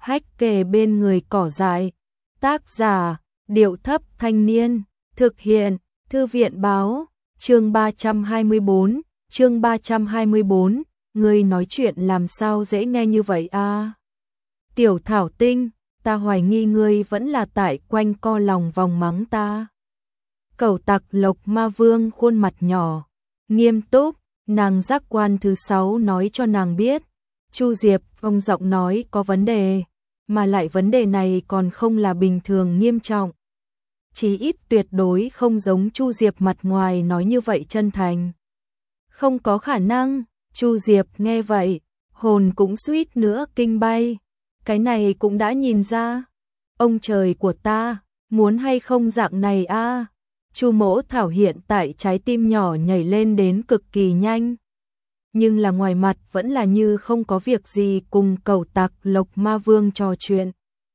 hách kề bên người cỏ dại. Tác giả, Điệu Thấp Thanh Niên. Thực hiện, Thư viện Báo. Chương 324, chương 324. Ngươi nói chuyện làm sao dễ nghe như vậy a? Tiểu Thảo Tinh, ta hoài nghi ngươi vẫn là tại quanh co lòng vòng mắng ta. Cẩu tặc Lộc Ma Vương khuôn mặt nhỏ, nghiêm túc, nàng giác quan thứ 6 nói cho nàng biết. Chu Diệp, ông giọng nói có vấn đề, mà lại vấn đề này còn không là bình thường nghiêm trọng. Chí ít tuyệt đối không giống Chu Diệp mặt ngoài nói như vậy chân thành. Không có khả năng. Chu Diệp nghe vậy, hồn cũng suýt nữa kinh bay. Cái này cũng đã nhìn ra. Ông trời của ta, muốn hay không dạng này a? Chu Mỗ Thảo hiện tại trái tim nhỏ nhảy lên đến cực kỳ nhanh. Nhưng là ngoài mặt vẫn là như không có việc gì cùng cẩu tặc Lộc Ma Vương trò chuyện.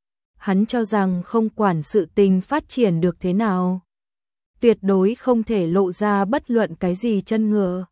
Hắn cho rằng không quản sự tình phát triển được thế nào, tuyệt đối không thể lộ ra bất luận cái gì chân ngựa.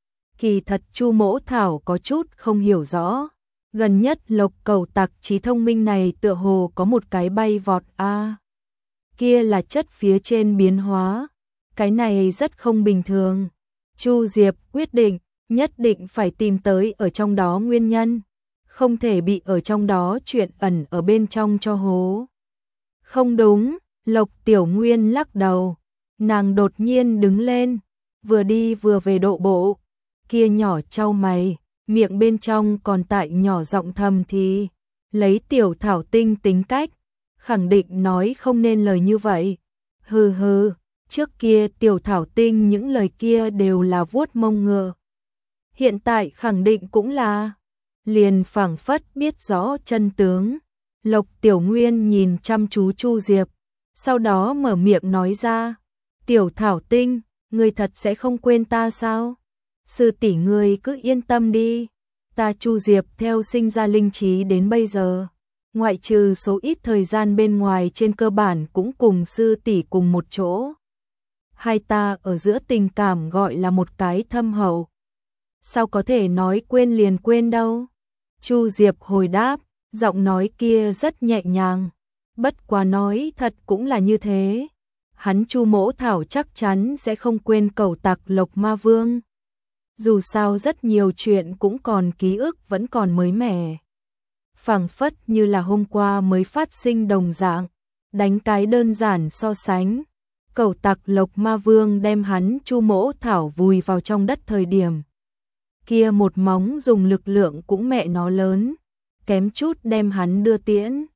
Kỳ thật Chu Mỗ Thảo có chút không hiểu rõ, gần nhất Lộc cẩu tặc trí thông minh này tựa hồ có một cái bay vọt a. Kia là chất phía trên biến hóa, cái này rất không bình thường. Chu Diệp quyết định, nhất định phải tìm tới ở trong đó nguyên nhân, không thể bị ở trong đó chuyện ẩn ở bên trong cho hố. Không đúng, Lộc Tiểu Nguyên lắc đầu, nàng đột nhiên đứng lên, vừa đi vừa về độ bộ, kia nhỏ chau mày, miệng bên trong còn tại nhỏ giọng thầm thì, lấy Tiểu Thảo Tinh tính cách, khẳng định nói không nên lời như vậy. Hừ hừ, trước kia Tiểu Thảo Tinh những lời kia đều là vuốt mông ngựa. Hiện tại khẳng định cũng là, liền phảng phất biết rõ chân tướng. Lộc Tiểu Nguyên nhìn chăm chú Chu Diệp, sau đó mở miệng nói ra, Tiểu Thảo Tinh, ngươi thật sẽ không quên ta sao? Sư tỷ ngươi cứ yên tâm đi, ta Chu Diệp theo sinh ra linh trí đến bây giờ, ngoại trừ số ít thời gian bên ngoài trên cơ bản cũng cùng sư tỷ cùng một chỗ. Hai ta ở giữa tình cảm gọi là một cái thâm hậu. Sao có thể nói quên liền quên đâu? Chu Diệp hồi đáp, giọng nói kia rất nhẹ nhàng. Bất quá nói thật cũng là như thế. Hắn Chu Mỗ Thảo chắc chắn sẽ không quên cẩu tặc Lộc Ma Vương. Dù sao rất nhiều chuyện cũng còn ký ức vẫn còn mới mẻ. Phảng phất như là hôm qua mới phát sinh đồng dạng. Đánh cái đơn giản so sánh. Cẩu tặc Lộc Ma Vương đem hắn Chu Mỗ Thảo vùi vào trong đất thời điểm. Kia một móng dùng lực lượng cũng mẹ nó lớn, kém chút đem hắn đưa tiễn.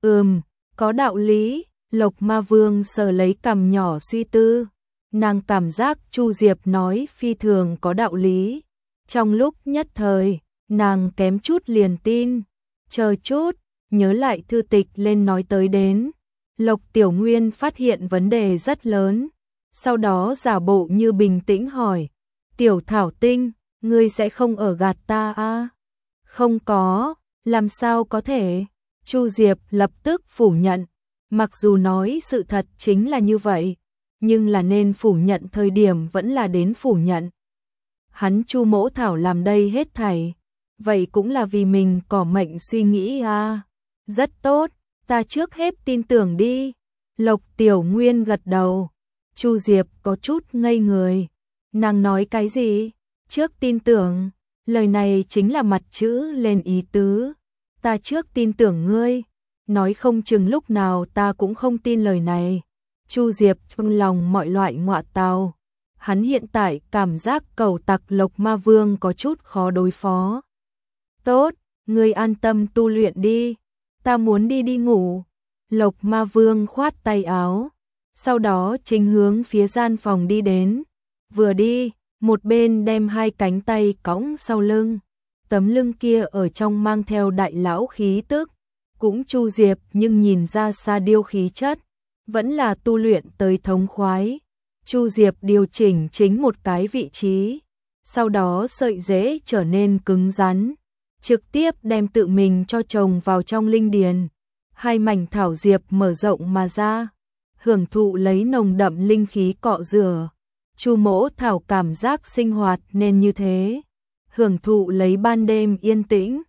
Có đạo lý. Lộc Ma Vương sờ lấy cằm nhỏ suy tư, nàng cảm giác Chu Diệp nói phi thường có đạo lý. Trong lúc nhất thời, nàng kém chút liền tin. Chờ chút, nhớ lại thư tịch lên nói tới đến. Lộc Tiểu Nguyên phát hiện vấn đề rất lớn, sau đó giả bộ như bình tĩnh hỏi, Tiểu Thảo Tinh, ngươi sẽ không ở gạt ta a? Không có, làm sao có thể? Chu Diệp lập tức phủ nhận, mặc dù nói sự thật chính là như vậy, nhưng là nên phủ nhận thời điểm vẫn là đến phủ nhận. Hắn Chu Mỗ Thảo làm đây hết thảy, vậy cũng là vì mình cỏ mệnh suy nghĩ a. Rất tốt, ta trước hết tin tưởng đi. Lộc Tiểu Nguyên gật đầu. Chu Diệp có chút ngây người. Nàng nói cái gì? Trước tin tưởng, lời này chính là mặt chữ lên ý tứ. Ta trước tin tưởng ngươi, nói không chừng lúc nào ta cũng không tin lời này. Chu Diệp trong lòng mọi loại ngọa tào. Hắn hiện tại cảm giác cẩu tặc Lộc Ma Vương có chút khó đối phó. Tốt, ngươi an tâm tu luyện đi, ta muốn đi ngủ. Lộc Ma Vương khoát tay áo, sau đó chính hướng phía gian phòng đi đến. Vừa đi, một bên đem hai cánh tay cõng sau lưng. Tấm lưng kia ở trong mang theo đại lão khí tức. Cũng Chu Diệp nhưng nhìn ra xa điêu khí chất, vẫn là tu luyện tới thống khoái. Chu Diệp điều chỉnh chính một cái vị trí, sau đó sợi rễ trở nên cứng rắn, trực tiếp đem tự mình cho chồng vào trong linh điền. Hai mảnh thảo diệp mở rộng mà ra, hưởng thụ lấy nồng đậm linh khí cọ rửa. Chu Mỗ Thảo cảm giác sinh hoạt nên như thế, hưởng thụ lấy ban đêm yên tĩnh,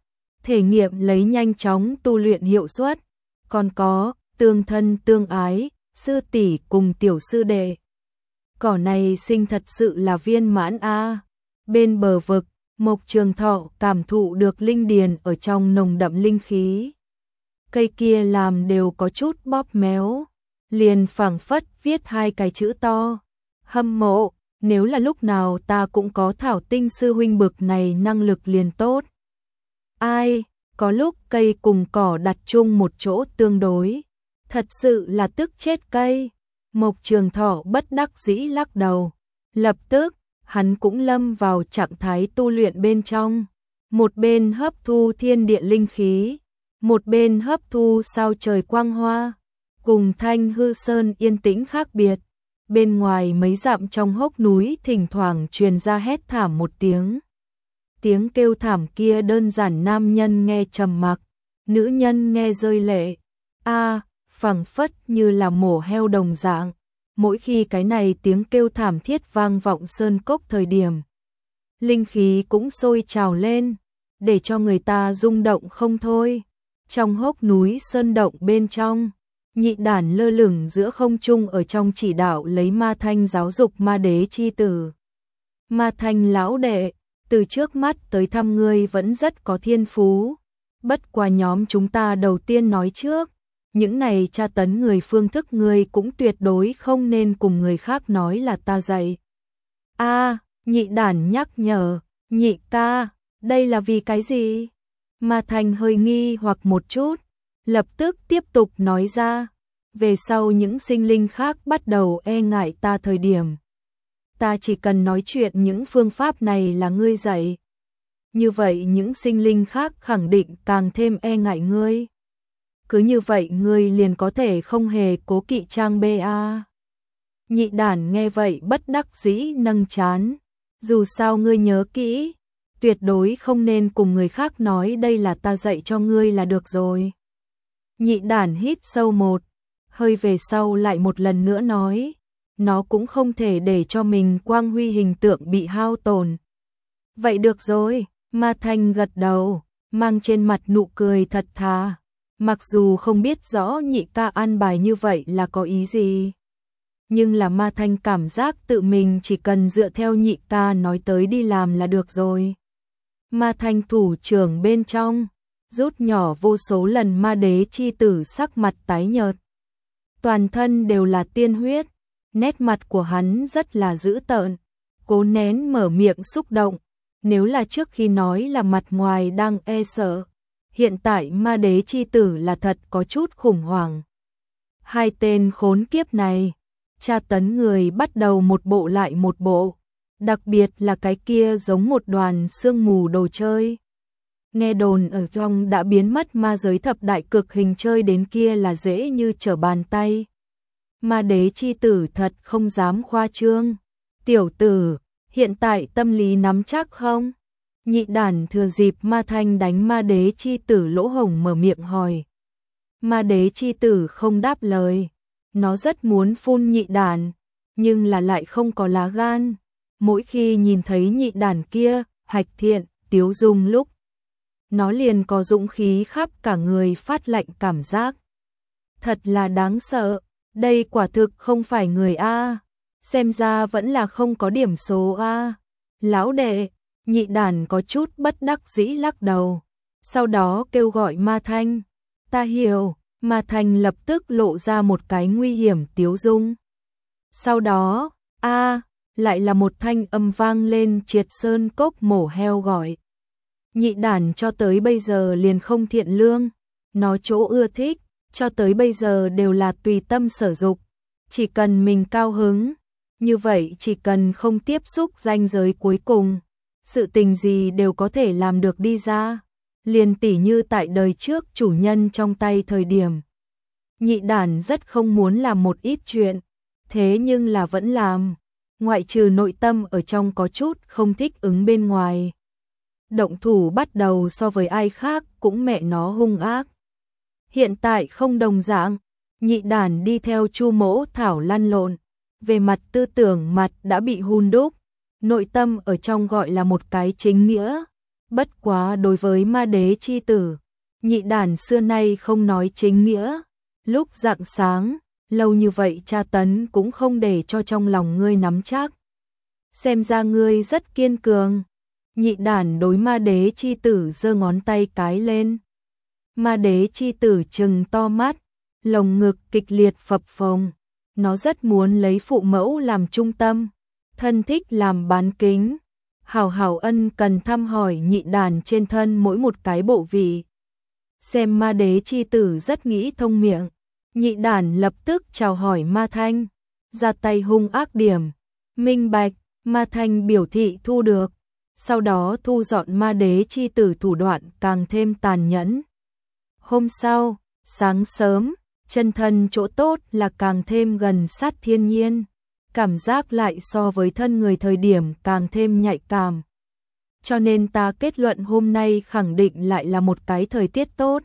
thể nghiệm lấy nhanh chóng tu luyện hiệu suất, còn có tương thân tương ái, sư tỷ cùng tiểu sư đệ. Cỏ này sinh thật sự là viên mãn a. Bên bờ vực, Mộc Trường Thọ cảm thụ được linh điền ở trong nồng đậm linh khí. Cây kia làm đều có chút bóp méo, liền phảng phất viết hai cái chữ to: hâm mộ. Nếu là lúc nào ta cũng có Thảo Tinh sư huynh bực này năng lực liền tốt. Ai, có lúc cây cùng cỏ đặt chung một chỗ tương đối, thật sự là tức chết cây. Mộc Trường Thọ bất đắc dĩ lắc đầu. Lập tức, hắn cũng lâm vào trạng thái tu luyện bên trong, một bên hấp thu thiên địa linh khí, một bên hấp thu sao trời quang hoa. Cùng Thanh Hư Sơn yên tĩnh khác biệt, bên ngoài mấy dặm trong hốc núi thỉnh thoảng truyền ra hét thảm một tiếng. Tiếng kêu thảm kia đơn giản nam nhân nghe trầm mặc, nữ nhân nghe rơi lệ. Phảng phất như là mổ heo đồng dạng. Mỗi khi cái này tiếng kêu thảm thiết vang vọng sơn cốc thời điểm, linh khí cũng sôi trào lên, để cho người ta rung động không thôi. Trong hốc núi sơn động bên trong, Nhị Đản lơ lửng giữa không trung ở trong chỉ đạo lấy Ma Thanh giáo dục ma đế chi tử. Ma Thanh lão đệ, từ trước mắt tới thăm ngươi vẫn rất có thiên phú. Bất quá nhóm chúng ta đầu tiên nói trước, những này tra tấn người phương thức ngươi cũng tuyệt đối không nên cùng người khác nói là ta dạy. Nhị Đản nhắc nhở, nhị ca, đây là vì cái gì? Ma Thanh hơi nghi hoặc một chút, lập tức tiếp tục nói ra, về sau những sinh linh khác bắt đầu e ngại ta thời điểm, ta chỉ cần nói chuyện những phương pháp này là ngươi dạy. Như vậy những sinh linh khác khẳng định càng thêm e ngại ngươi. Cứ như vậy ngươi liền có thể không hề cố kỵ trang BA. Nhị Đản nghe vậy bất đắc dĩ nâng trán. Dù sao ngươi nhớ kỹ, tuyệt đối không nên cùng người khác nói đây là ta dạy cho ngươi là được rồi. Nhị Đản hít sâu một hơi về sau lại một lần nữa nói, nó cũng không thể để cho mình quang huy hình tượng bị hao tổn. Vậy được rồi, Ma Thanh gật đầu, mang trên mặt nụ cười thật thà. Mặc dù không biết rõ nhị ca an bài như vậy là có ý gì, nhưng là Ma Thanh cảm giác tự mình chỉ cần dựa theo nhị ca nói tới đi làm là được rồi. Ma Thanh thủ trưởng bên trong, rút nhỏ vô số lần ma đế chi tử sắc mặt tái nhợt. Toàn thân đều là tiên huyết, nét mặt của hắn rất là dữ tợn, cố nén mở miệng xúc động. Nếu là trước khi nói là mặt ngoài đang e sợ, hiện tại ma đế chi tử là thật có chút khủng hoảng. Hai tên khốn kiếp này, tra tấn người bắt đầu một bộ lại một bộ, đặc biệt là cái kia giống một đoàn sương mù đồ chơi. Nghe đồn ở trong đã biến mất ma giới thập đại cực hình chơi đến kia là dễ như trở bàn tay. Ma đế chi tử thật không dám khoa trương. Tiểu tử, hiện tại tâm lý nắm chắc không? Nhị Đản thừa dịp Ma Thanh đánh ma đế chi tử lỗ hổng mở miệng hỏi. Ma đế chi tử không đáp lời, nó rất muốn phun Nhị Đản, nhưng là lại không có lá gan. Mỗi khi nhìn thấy Nhị Đản kia, hạch thiện, tiếu dung lúc, nó liền có dũng khí khắp cả người phát lạnh cảm giác. Thật là đáng sợ, đây quả thực không phải người A, xem ra vẫn là không có điểm số A. Lão đệ, Nhị Đản có chút bất đắc dĩ lắc đầu, sau đó kêu gọi Ma Thanh. Ta hiểu, Ma Thanh lập tức lộ ra một cái nguy hiểm tiếu dung. Sau đó, lại là một thanh âm vang lên triệt sơn cốc mổ heo gọi. Nhị Đản cho tới bây giờ liền không thiện lương, nó chỗ ưa thích, cho tới bây giờ đều là tùy tâm sở dục. Chỉ cần mình cao hứng, như vậy chỉ cần không tiếp xúc ranh giới cuối cùng, sự tình gì đều có thể làm được đi ra. Liền tỉ như tại đời trước chủ nhân trong tay thời điểm. Nhị Đản rất không muốn làm một ít chuyện, thế nhưng là vẫn làm, ngoại trừ nội tâm ở trong có chút không thích ứng bên ngoài. Động thủ bắt đầu so với ai khác cũng mẹ nó hung ác. Hiện tại không đồng dạng, Nhị Đản đi theo Chu Mỗ Thảo lăn lộn, về mặt tư tưởng mặt đã bị hun đúc, nội tâm ở trong gọi là một cái chính nghĩa, Bất quá đối với ma đế chi tử, nhị đản xưa nay không nói chính nghĩa. Lúc rạng sáng, lâu như vậy tra tấn cũng không để cho trong lòng ngươi nắm chắc. Xem ra ngươi rất kiên cường. Nhị đản đối ma đế chi tử giơ ngón tay cái lên. Ma đế chi tử trừng to mắt, lồng ngực kịch liệt phập phồng. Nó rất muốn lấy phụ mẫu làm trung tâm, thân thích làm bán kính. Hảo hảo ân cần thăm hỏi nhị đản trên thân mỗi một cái bộ vị. Xem ma đế chi tử rất nghĩ thông miệng. Nhị đản lập tức chào hỏi Ma Thanh, ra tay hung ác điểm. Minh bạch, Ma Thanh biểu thị thu được. Sau đó thu dọn ma đế chi tử thủ đoạn càng thêm tàn nhẫn. Hôm sau, sáng sớm, chân thân chỗ tốt là càng thêm gần sát thiên nhiên. Cảm giác lại so với thân người thời điểm càng thêm nhạy cảm. Cho nên ta kết luận hôm nay khẳng định lại là một cái thời tiết tốt.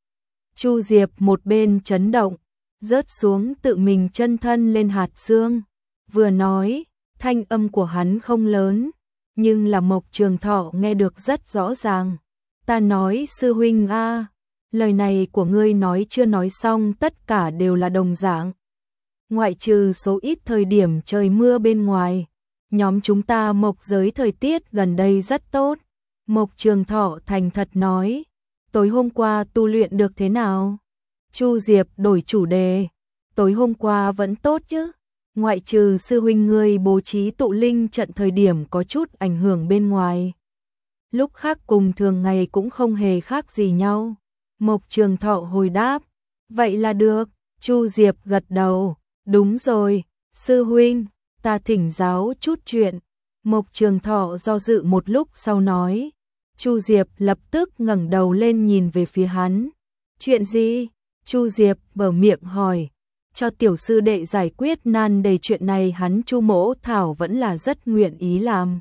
Chu Diệp một bên chấn động, rớt xuống tự mình chân thân lên hạt xương. Vừa nói, thanh âm của hắn không lớn, nhưng là Mộc Trường Thọ nghe được rất rõ ràng. Ta nói sư huynh a, lời này của ngươi nói chưa nói xong tất cả đều là đồng dạng. Ngoại trừ số ít thời điểm trời mưa bên ngoài, nhóm chúng ta Mộc giới thời tiết gần đây rất tốt. Mộc Trường Thọ thành thật nói, tối hôm qua tu luyện được thế nào? Chu Diệp đổi chủ đề, tối hôm qua vẫn tốt chứ, ngoại trừ sư huynh ngươi bố trí tụ linh trận thời điểm có chút ảnh hưởng bên ngoài. Lúc khác cùng thường ngày cũng không hề khác gì nhau. Mộc Trường Thọ hồi đáp, vậy là được. Chu Diệp gật đầu, đúng rồi, sư huynh, ta thỉnh giáo chút chuyện. Mộc Trường Thọ do dự một lúc sau nói. Chu Diệp lập tức ngẩng đầu lên nhìn về phía hắn. Chuyện gì? Chu Diệp mở miệng hỏi. Cho tiểu sư đệ giải quyết nan đề chuyện này hắn Chu Mỗ Thảo vẫn là rất nguyện ý làm.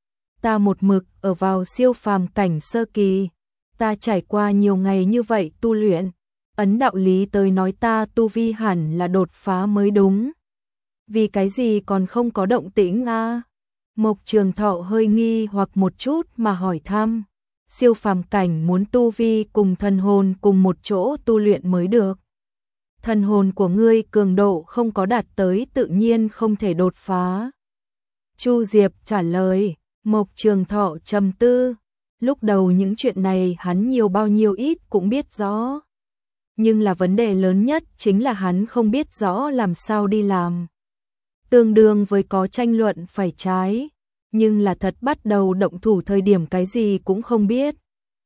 Ta một mực ở vào siêu phàm cảnh sơ kỳ. Ta trải qua nhiều ngày như vậy tu luyện. Ấn đạo lý tới nói ta tu vi hẳn là đột phá mới đúng. Vì cái gì còn không có động tĩnh a? Mộc Trường Thọ hơi nghi hoặc một chút mà hỏi thăm. Siêu phàm cảnh muốn tu vi cùng thần hồn cùng một chỗ tu luyện mới được. Thần hồn của ngươi cường độ không có đạt tới tự nhiên không thể đột phá. Chu Diệp trả lời. Mộc Trường Thọ trầm tư. Lúc đầu những chuyện này hắn nhiều bao nhiêu ít cũng biết rõ. Nhưng là vấn đề lớn nhất chính là hắn không biết rõ làm sao đi làm. Tương đương với có tranh luận phải trái. Nhưng là thật bắt đầu động thủ thời điểm cái gì cũng không biết.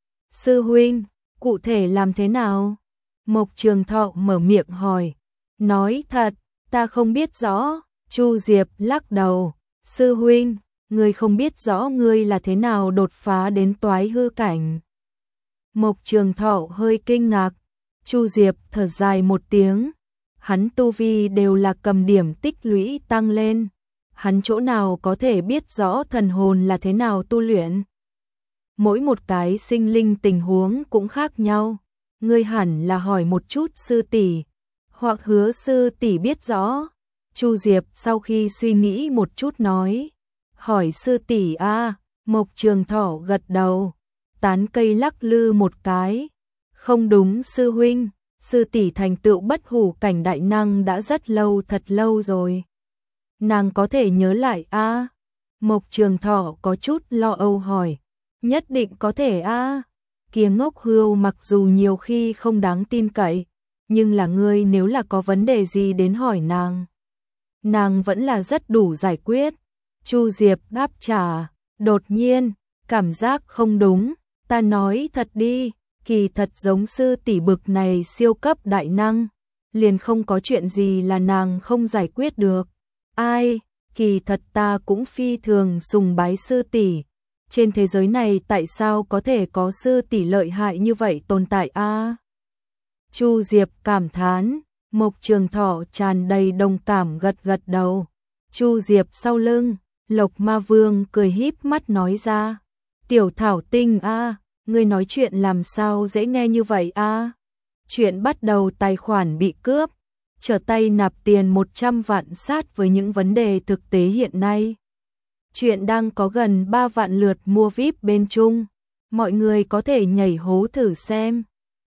Sư huynh, cụ thể làm thế nào? Mộc Trường Thọ mở miệng hỏi. Nói thật, ta không biết rõ. Chu Diệp lắc đầu. Sư huynh, ngươi không biết rõ ngươi là thế nào đột phá đến toái hư cảnh. Mộc Trường Thọ hơi kinh ngạc. Chu Diệp thở dài một tiếng. Hắn tu vi đều là cầm điểm tích lũy tăng lên. Hắn chỗ nào có thể biết rõ thần hồn là thế nào tu luyện. Mỗi một cái sinh linh tình huống cũng khác nhau. Ngươi hẳn là hỏi một chút sư tỷ, hoặc Hứa sư tỷ biết rõ. Chu Diệp sau khi suy nghĩ một chút nói. Hỏi sư tỷ a. Mộc Trường Thọ gật đầu. Tán cây lắc lư một cái. Không đúng sư huynh. Sư tỷ thành tựu bất hủ cảnh đại năng đã rất lâu, thật lâu rồi. Nàng có thể nhớ lại a? Mộc Trường Thọ có chút lo âu hỏi. Nhất định có thể a. Kia ngốc hươu mặc dù nhiều khi không đáng tin cậy, nhưng là ngươi nếu là có vấn đề gì đến hỏi nàng vẫn là rất đủ giải quyết. Chu Diệp đáp trả. Đột nhiên, cảm giác không đúng. Ta nói thật đi, kỳ thật giống sư tỷ bực này siêu cấp đại năng, liền không có chuyện gì là nàng không giải quyết được. Ai, kỳ thật ta cũng phi thường sùng bái sư tỷ. Trên thế giới này tại sao có thể có sư tỷ lợi hại như vậy tồn tại a? Chu Diệp cảm thán. Mộc Trường Thọ tràn đầy đồng cảm gật gật đầu. Chu Diệp sau lưng, Lộc Ma Vương cười híp mắt nói ra. Tiểu Thảo Tinh a, ngươi nói chuyện làm sao dễ nghe như vậy a? Chuyện bắt đầu tài khoản bị cướp, trở tay nạp tiền 100 vạn sát với những vấn đề thực tế hiện nay. Chuyện đang có gần 3 vạn lượt mua VIP bên Trung. Mọi người có thể nhảy hố thử xem.